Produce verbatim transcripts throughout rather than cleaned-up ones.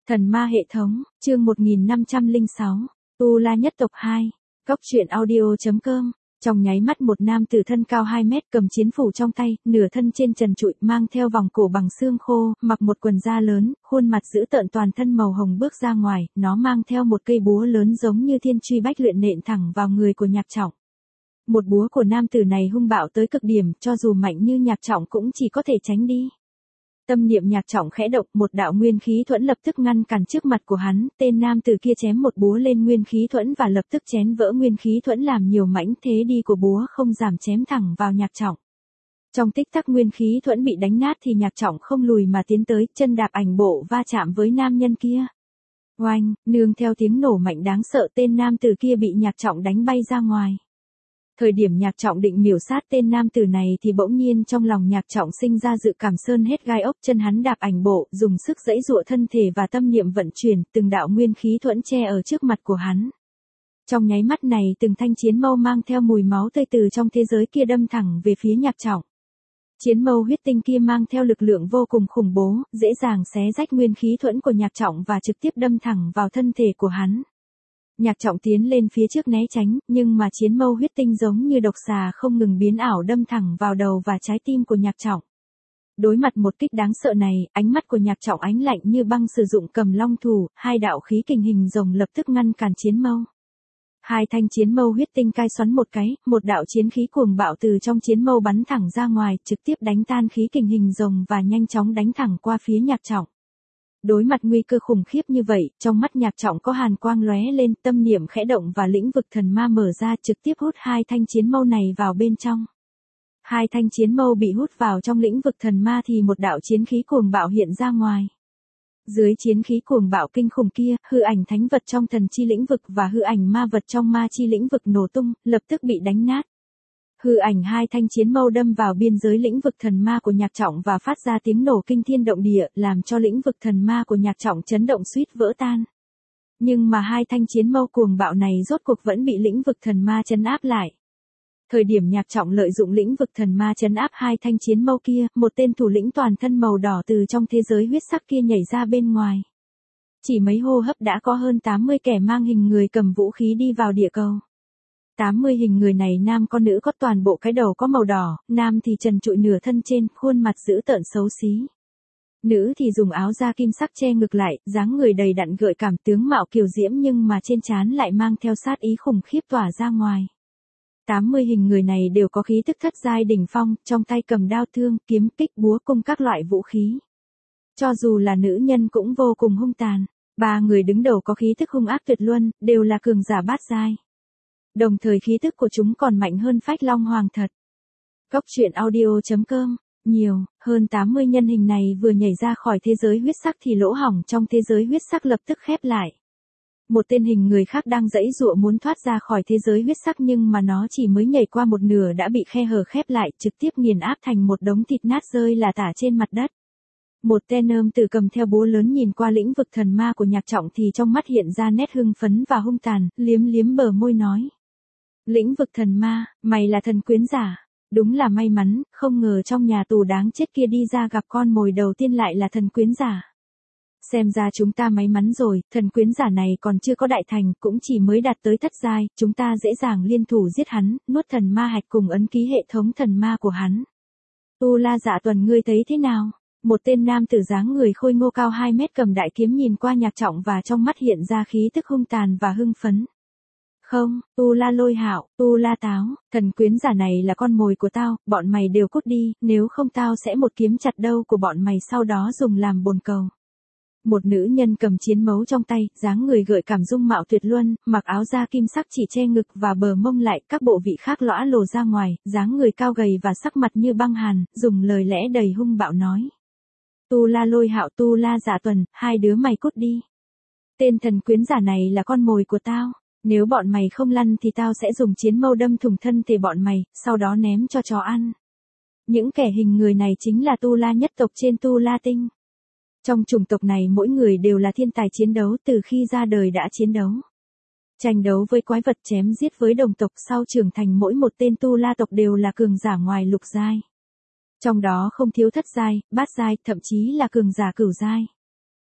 Thần ma hệ thống, chương một nghìn năm trăm lẻ sáu, Tu La nhất tộc hai, Cóc truyện audio.com. Trong nháy mắt một nam tử thân cao hai mét cầm chiến phủ trong tay, nửa thân trên trần trụi, mang theo vòng cổ bằng xương khô, mặc một quần da lớn, khuôn mặt dữ tợn, toàn thân màu hồng bước ra ngoài, nó mang theo một cây búa lớn giống như thiên truy bách luyện nện thẳng vào người của Nhạc Trọng. Một búa của nam tử này hung bạo tới cực điểm, cho dù mạnh như Nhạc Trọng cũng chỉ có thể tránh đi. Tâm niệm Nhạc Trọng khẽ động, một đạo nguyên khí thuẫn lập tức ngăn cản trước mặt của hắn, tên nam tử kia chém một búa lên nguyên khí thuẫn và lập tức chém vỡ nguyên khí thuẫn làm nhiều mảnh, thế đi của búa không giảm chém thẳng vào Nhạc Trọng. Trong tích tắc nguyên khí thuẫn bị đánh nát thì Nhạc Trọng không lùi mà tiến tới, chân đạp ảnh bộ va chạm với nam nhân kia. Oanh, nương theo tiếng nổ mạnh đáng sợ, tên nam tử kia bị Nhạc Trọng đánh bay ra ngoài. Thời điểm Nhạc Trọng định miểu sát tên nam tử này thì bỗng nhiên trong lòng Nhạc Trọng sinh ra dự cảm sơn hết gai ốc, chân hắn đạp ảnh bộ, dùng sức giãy giụa thân thể và tâm niệm vận chuyển, từng đạo nguyên khí thuẫn che ở trước mặt của hắn. Trong nháy mắt này, từng thanh chiến mâu mang theo mùi máu tươi từ trong thế giới kia đâm thẳng về phía Nhạc Trọng. Chiến mâu huyết tinh kia mang theo lực lượng vô cùng khủng bố, dễ dàng xé rách nguyên khí thuẫn của Nhạc Trọng và trực tiếp đâm thẳng vào thân thể của hắn. Nhạc Trọng tiến lên phía trước né tránh, nhưng mà chiến mâu huyết tinh giống như độc xà không ngừng biến ảo đâm thẳng vào đầu và trái tim của Nhạc Trọng. Đối mặt một kích đáng sợ này, ánh mắt của Nhạc Trọng ánh lạnh như băng, sử dụng Cầm Long thủ, hai đạo khí kình hình rồng lập tức ngăn cản chiến mâu. Hai thanh chiến mâu huyết tinh cai xoắn một cái, một đạo chiến khí cuồng bạo từ trong chiến mâu bắn thẳng ra ngoài, trực tiếp đánh tan khí kình hình rồng và nhanh chóng đánh thẳng qua phía Nhạc Trọng. Đối mặt nguy cơ khủng khiếp như vậy, trong mắt Nhạc Trọng có hàn quang lóe lên, tâm niệm khẽ động và lĩnh vực thần ma mở ra, trực tiếp hút hai thanh chiến mâu này vào bên trong. Hai thanh chiến mâu bị hút vào trong lĩnh vực thần ma thì một đạo chiến khí cuồng bạo hiện ra ngoài. Dưới chiến khí cuồng bạo kinh khủng kia, hư ảnh thánh vật trong thần chi lĩnh vực và hư ảnh ma vật trong ma chi lĩnh vực nổ tung, lập tức bị đánh nát. Hư ảnh hai thanh chiến mâu đâm vào biên giới lĩnh vực thần ma của Nhạc Trọng và phát ra tiếng nổ kinh thiên động địa, làm cho lĩnh vực thần ma của Nhạc Trọng chấn động suýt vỡ tan. Nhưng mà hai thanh chiến mâu cuồng bạo này rốt cuộc vẫn bị lĩnh vực thần ma trấn áp lại. Thời điểm Nhạc Trọng lợi dụng lĩnh vực thần ma trấn áp hai thanh chiến mâu kia, một tên thủ lĩnh toàn thân màu đỏ từ trong thế giới huyết sắc kia nhảy ra bên ngoài. Chỉ mấy hô hấp đã có hơn tám mươi kẻ mang hình người cầm vũ khí đi vào địa cầu. tám mươi hình người này nam có nữ có, toàn bộ cái đầu có màu đỏ, nam thì trần trụi nửa thân trên, khuôn mặt dữ tợn xấu xí. Nữ thì dùng áo da kim sắc che ngực lại, dáng người đầy đặn gợi cảm, tướng mạo kiều diễm nhưng mà trên trán lại mang theo sát ý khủng khiếp tỏa ra ngoài. tám mươi hình người này đều có khí tức thất giai đỉnh phong, trong tay cầm đao thương, kiếm, kích, búa cùng các loại vũ khí. Cho dù là nữ nhân cũng vô cùng hung tàn. Ba người đứng đầu có khí tức hung ác tuyệt luân, đều là cường giả bát giai. Đồng thời khí tức của chúng còn mạnh hơn Phách Long Hoàng thật. Cóc truyện audio.com. Nhiều, hơn tám mươi nhân hình này vừa nhảy ra khỏi thế giới huyết sắc thì lỗ hổng trong thế giới huyết sắc lập tức khép lại. Một tên hình người khác đang giãy giụa muốn thoát ra khỏi thế giới huyết sắc nhưng mà nó chỉ mới nhảy qua một nửa đã bị khe hở khép lại, trực tiếp nghiền áp thành một đống thịt nát rơi là tả trên mặt đất. Một tên ôm tử cầm theo búa lớn nhìn qua lĩnh vực thần ma của Nhạc Trọng thì trong mắt hiện ra nét hưng phấn và hung tàn, liếm liếm bờ môi nói. Lĩnh vực thần ma, mày là thần quyến giả. Đúng là may mắn, không ngờ trong nhà tù đáng chết kia đi ra gặp con mồi đầu tiên lại là thần quyến giả. Xem ra chúng ta may mắn rồi, thần quyến giả này còn chưa có đại thành, cũng chỉ mới đạt tới thất giai, chúng ta dễ dàng liên thủ giết hắn, nuốt thần ma hạch cùng ấn ký hệ thống thần ma của hắn. Tu La Dạ Tuần, ngươi thấy thế nào? Một tên nam tử dáng người khôi ngô cao hai mét cầm đại kiếm nhìn qua Nhạc Trọng và trong mắt hiện ra khí tức hung tàn và hưng phấn. Không, Tu La Lôi Hạo, Tu La Táo, thần quyến giả này là con mồi của tao, bọn mày đều cút đi, nếu không tao sẽ một kiếm chặt đầu của bọn mày sau đó dùng làm bồn cầu. Một nữ nhân cầm chiến mấu trong tay, dáng người gợi cảm dung mạo tuyệt luân, mặc áo da kim sắc chỉ che ngực và bờ mông lại, các bộ vị khác lõa lồ ra ngoài, dáng người cao gầy và sắc mặt như băng hàn, dùng lời lẽ đầy hung bạo nói. Tu La Lôi Hạo, Tu La Dạ Tuần, hai đứa mày cút đi. Tên thần quyến giả này là con mồi của tao. Nếu bọn mày không lăn thì tao sẽ dùng chiến mâu đâm thủng thân thể bọn mày, sau đó ném cho chó ăn. Những kẻ hình người này chính là Tu La nhất tộc trên Tu La tinh. Trong chủng tộc này mỗi người đều là thiên tài chiến đấu, từ khi ra đời đã chiến đấu. Tranh đấu với quái vật, chém giết với đồng tộc, sau trưởng thành mỗi một tên Tu La tộc đều là cường giả ngoài lục giai. Trong đó không thiếu thất giai, bát giai, thậm chí là cường giả cửu giai.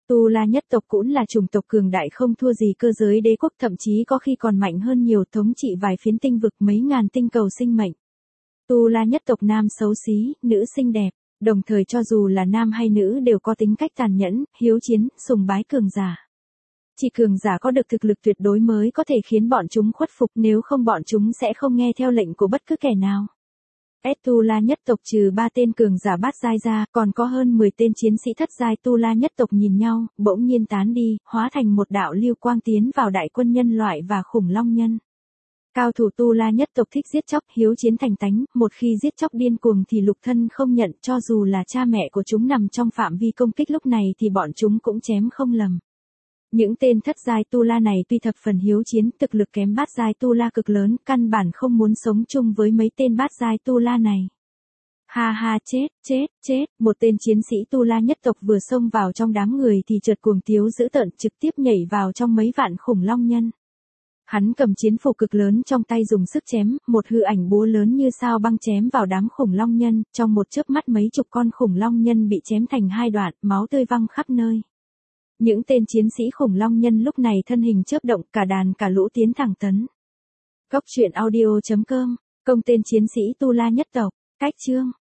Tu La nhất tộc cũng là chủng tộc cường đại không thua gì cơ giới đế quốc, thậm chí có khi còn mạnh hơn nhiều, thống trị vài phiến tinh vực, mấy ngàn tinh cầu sinh mệnh. Tu La nhất tộc nam xấu xí, nữ xinh đẹp, đồng thời cho dù là nam hay nữ đều có tính cách tàn nhẫn, hiếu chiến, sùng bái cường giả. Chỉ cường giả có được thực lực tuyệt đối mới có thể khiến bọn chúng khuất phục, nếu không bọn chúng sẽ không nghe theo lệnh của bất cứ kẻ nào. Tu La nhất tộc trừ ba tên cường giả bát giai ra, còn có hơn mười tên chiến sĩ thất giai. Tu La nhất tộc nhìn nhau, bỗng nhiên tán đi, hóa thành một đạo lưu quang tiến vào đại quân nhân loại và khủng long nhân. Cao thủ Tu La nhất tộc thích giết chóc, hiếu chiến thành tánh, một khi giết chóc điên cuồng thì lục thân không nhận, cho dù là cha mẹ của chúng nằm trong phạm vi công kích lúc này thì bọn chúng cũng chém không lầm. Những tên thất giai Tu La này tuy thập phần hiếu chiến, thực lực kém bát giai Tu La cực lớn, căn bản không muốn sống chung với mấy tên bát giai Tu La này. Ha ha, chết, chết, chết, một tên chiến sĩ Tu La nhất tộc vừa xông vào trong đám người thì chợt cuồng tiếu dữ tợn, trực tiếp nhảy vào trong mấy vạn khủng long nhân. Hắn cầm chiến phủ cực lớn trong tay dùng sức chém, một hư ảnh búa lớn như sao băng chém vào đám khủng long nhân, trong một chớp mắt mấy chục con khủng long nhân bị chém thành hai đoạn, máu tươi văng khắp nơi. Những tên chiến sĩ khủng long nhân lúc này thân hình chớp động, cả đàn cả lũ tiến thẳng tấn. Cốc truyện audio chấm com, công tên chiến sĩ Tu La nhất tộc, cách chương.